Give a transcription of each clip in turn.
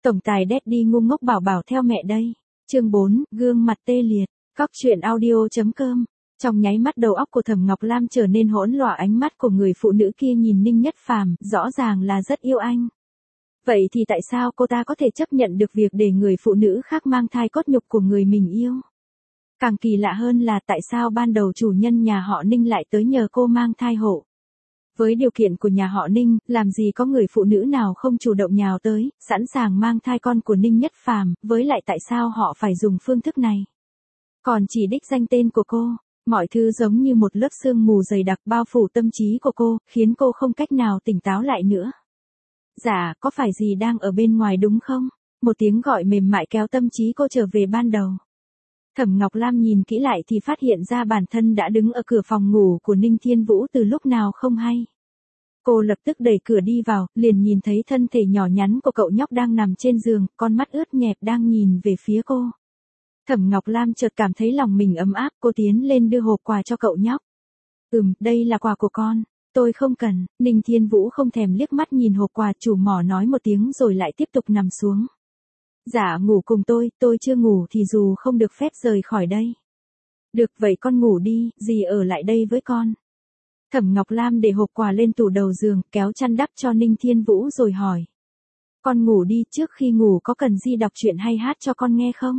Tổng tài Daddy ngu ngốc bảo bảo theo mẹ đây. Chương 4, gương mặt tê liệt. Cóc truyện audio.com. Trong nháy mắt đầu óc của Thẩm Ngọc Lam trở nên hỗn loạn, ánh mắt của người phụ nữ kia nhìn Ninh Nhất Phàm, rõ ràng là rất yêu anh. Vậy thì tại sao cô ta có thể chấp nhận được việc để người phụ nữ khác mang thai cốt nhục của người mình yêu? Càng kỳ lạ hơn là tại sao ban đầu chủ nhân nhà họ Ninh lại tới nhờ cô mang thai hộ. Với điều kiện của nhà họ Ninh, làm gì có người phụ nữ nào không chủ động nhào tới, sẵn sàng mang thai con của Ninh Nhất Phàm, với lại tại sao họ phải dùng phương thức này? Còn chỉ đích danh tên của cô, mọi thứ giống như một lớp sương mù dày đặc bao phủ tâm trí của cô, khiến cô không cách nào tỉnh táo lại nữa. Dạ, có phải gì đang ở bên ngoài đúng không? Một tiếng gọi mềm mại kéo tâm trí cô trở về ban đầu. Thẩm Ngọc Lam nhìn kỹ lại thì phát hiện ra bản thân đã đứng ở cửa phòng ngủ của Ninh Thiên Vũ từ lúc nào không hay. Cô lập tức đẩy cửa đi vào, liền nhìn thấy thân thể nhỏ nhắn của cậu nhóc đang nằm trên giường, con mắt ướt nhẹp đang nhìn về phía cô. Thẩm Ngọc Lam chợt cảm thấy lòng mình ấm áp, cô tiến lên đưa hộp quà cho cậu nhóc. Đây là quà của con, tôi không cần. Ninh Thiên Vũ không thèm liếc mắt nhìn hộp quà, chủ mỏ nói một tiếng rồi lại tiếp tục nằm xuống. Dạ ngủ cùng tôi chưa ngủ thì dù không được phép rời khỏi đây. Được vậy con ngủ đi, dì ở lại đây với con. Thẩm Ngọc Lam để hộp quà lên tủ đầu giường, kéo chăn đắp cho Ninh Thiên Vũ rồi hỏi. Con ngủ đi, trước khi ngủ có cần dì đọc truyện hay hát cho con nghe không?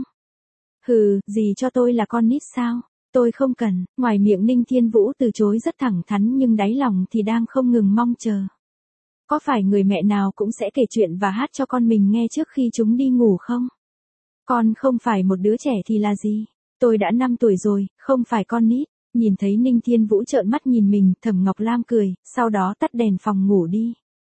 Dì cho tôi là con nít sao? Tôi không cần. Ngoài miệng Ninh Thiên Vũ từ chối rất thẳng thắn nhưng đáy lòng thì đang không ngừng mong chờ. Có phải người mẹ nào cũng sẽ kể chuyện và hát cho con mình nghe trước khi chúng đi ngủ không? Con không phải một đứa trẻ thì là gì? Tôi đã 5 tuổi rồi, không phải con nít. Nhìn thấy Ninh Thiên Vũ trợn mắt nhìn mình, Thẩm Ngọc Lam cười, sau đó tắt đèn phòng ngủ đi.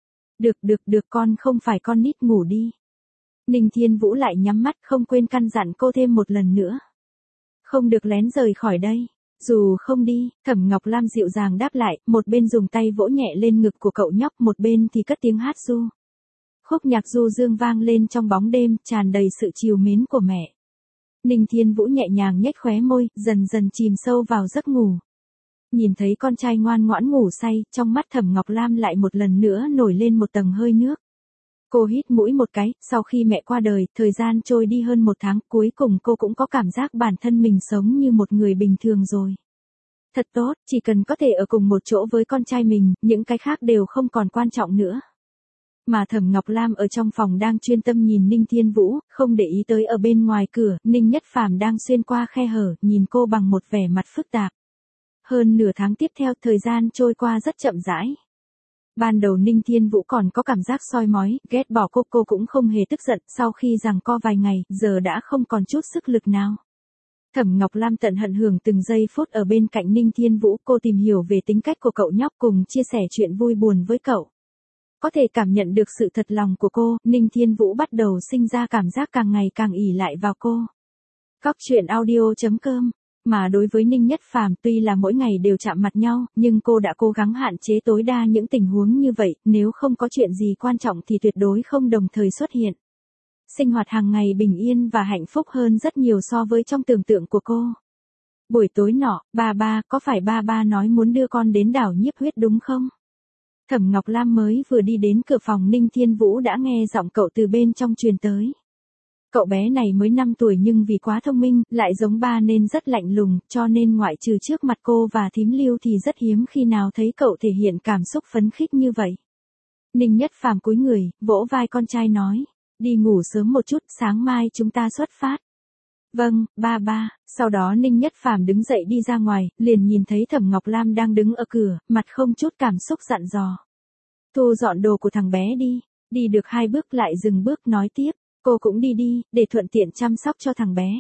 Được, con không phải con nít, ngủ đi. Ninh Thiên Vũ lại nhắm mắt, không quên căn dặn cô thêm một lần nữa. Không được lén rời khỏi đây. Dù không đi, Thẩm Ngọc Lam dịu dàng đáp lại, một bên dùng tay vỗ nhẹ lên ngực của cậu nhóc, một bên thì cất tiếng hát ru. Khúc nhạc du dương vang lên trong bóng đêm, tràn đầy sự trìu mến của mẹ. Ninh Thiên Vũ nhẹ nhàng nhếch khóe môi, dần dần chìm sâu vào giấc ngủ. Nhìn thấy con trai ngoan ngoãn ngủ say, trong mắt Thẩm Ngọc Lam lại một lần nữa nổi lên một tầng hơi nước. Cô hít mũi một cái, sau khi mẹ qua đời, thời gian trôi đi hơn 1 tháng, cuối cùng cô cũng có cảm giác bản thân mình sống như một người bình thường rồi. Thật tốt, chỉ cần có thể ở cùng một chỗ với con trai mình, những cái khác đều không còn quan trọng nữa. Mà Thẩm Ngọc Lam ở trong phòng đang chuyên tâm nhìn Ninh Thiên Vũ, không để ý tới ở bên ngoài cửa, Ninh Nhất Phàm đang xuyên qua khe hở, nhìn cô bằng một vẻ mặt phức tạp. Hơn nửa tháng tiếp theo, thời gian trôi qua rất chậm rãi. Ban đầu Ninh Thiên Vũ còn có cảm giác soi mói, ghét bỏ cô cũng không hề tức giận, sau khi giằng co vài ngày, giờ đã không còn chút sức lực nào. Thẩm Ngọc Lam tận hận hưởng từng giây phút ở bên cạnh Ninh Thiên Vũ, cô tìm hiểu về tính cách của cậu nhóc cùng chia sẻ chuyện vui buồn với cậu. Có thể cảm nhận được sự thật lòng của cô, Ninh Thiên Vũ bắt đầu sinh ra cảm giác càng ngày càng ỷ lại vào cô. Cóc truyện audio.com. Mà đối với Ninh Nhất Phàm, tuy là mỗi ngày đều chạm mặt nhau, nhưng cô đã cố gắng hạn chế tối đa những tình huống như vậy, nếu không có chuyện gì quan trọng thì tuyệt đối không đồng thời xuất hiện. Sinh hoạt hàng ngày bình yên và hạnh phúc hơn rất nhiều so với trong tưởng tượng của cô. Buổi tối nọ, ba, có phải ba nói muốn đưa con đến đảo Nhiếp Huyết đúng không? Thẩm Ngọc Lam mới vừa đi đến cửa phòng Ninh Thiên Vũ đã nghe giọng cậu từ bên trong truyền tới. Cậu bé này mới 5 tuổi nhưng vì quá thông minh, lại giống ba nên rất lạnh lùng, cho nên ngoại trừ trước mặt cô và thím Lưu thì rất hiếm khi nào thấy cậu thể hiện cảm xúc phấn khích như vậy. Ninh Nhất Phàm cúi người, vỗ vai con trai nói, đi ngủ sớm một chút, sáng mai chúng ta xuất phát. Vâng, ba. Sau đó Ninh Nhất Phàm đứng dậy đi ra ngoài, liền nhìn thấy Thẩm Ngọc Lam đang đứng ở cửa, mặt không chút cảm xúc dặn dò. Thu dọn đồ của thằng bé đi. Đi được 2 bước lại dừng bước nói tiếp. Cô cũng đi, để thuận tiện chăm sóc cho thằng bé.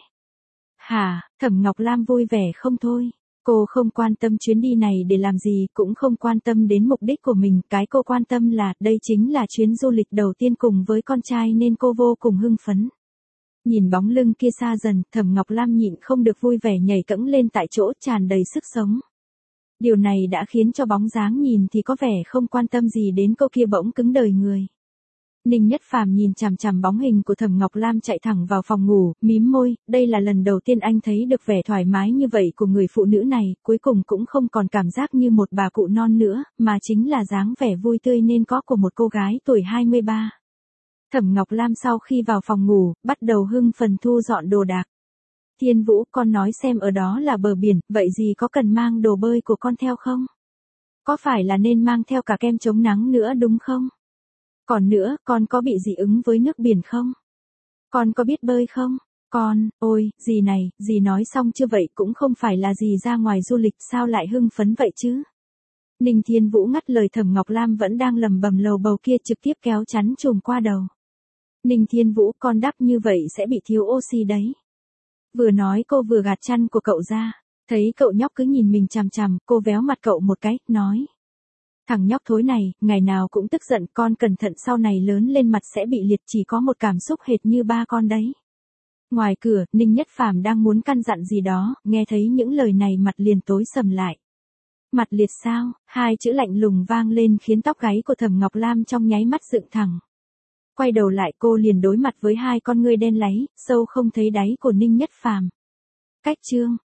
Hả, Thẩm Ngọc Lam vui vẻ không thôi. Cô không quan tâm chuyến đi này để làm gì, cũng không quan tâm đến mục đích của mình. Cái cô quan tâm là, đây chính là chuyến du lịch đầu tiên cùng với con trai nên cô vô cùng hưng phấn. Nhìn bóng lưng kia xa dần, Thẩm Ngọc Lam nhịn không được vui vẻ nhảy cẫng lên tại chỗ, tràn đầy sức sống. Điều này đã khiến cho bóng dáng nhìn thì có vẻ không quan tâm gì đến cô kia bỗng cứng đời người. Ninh Nhất Phàm nhìn chằm chằm bóng hình của Thẩm Ngọc Lam chạy thẳng vào phòng ngủ, mím môi, đây là lần đầu tiên anh thấy được vẻ thoải mái như vậy của người phụ nữ này, cuối cùng cũng không còn cảm giác như một bà cụ non nữa, mà chính là dáng vẻ vui tươi nên có của một cô gái tuổi 23. Thẩm Ngọc Lam sau khi vào phòng ngủ, bắt đầu hưng phấn thu dọn đồ đạc. Thiên Vũ, con nói xem ở đó là bờ biển, vậy gì có cần mang đồ bơi của con theo không? Có phải là nên mang theo cả kem chống nắng nữa đúng không? Còn nữa, con có bị dị ứng với nước biển không? Con có biết bơi không? Con, ôi, dì này, dì nói xong chưa vậy cũng không phải là dì ra ngoài du lịch sao lại hưng phấn vậy chứ? Ninh Thiên Vũ ngắt lời Thẩm Ngọc Lam vẫn đang lầm bầm lầu bầu kia trực tiếp kéo chắn chùm qua đầu. Ninh Thiên Vũ, con đắp như vậy sẽ bị thiếu oxy đấy. Vừa nói cô vừa gạt chăn của cậu ra. Thấy cậu nhóc cứ nhìn mình chằm chằm, cô véo mặt cậu một cái, nói. Thằng nhóc thối này, ngày nào cũng tức giận, con cẩn thận sau này lớn lên mặt sẽ bị liệt, chỉ có một cảm xúc hệt như ba con đấy. Ngoài cửa, Ninh Nhất Phàm đang muốn căn dặn gì đó, nghe thấy những lời này mặt liền tối sầm lại. Mặt liệt sao? Hai chữ lạnh lùng vang lên khiến tóc gáy của Thẩm Ngọc Lam trong nháy mắt dựng thẳng. Quay đầu lại cô liền đối mặt với hai con ngươi đen láy, sâu không thấy đáy của Ninh Nhất Phàm. Cách chương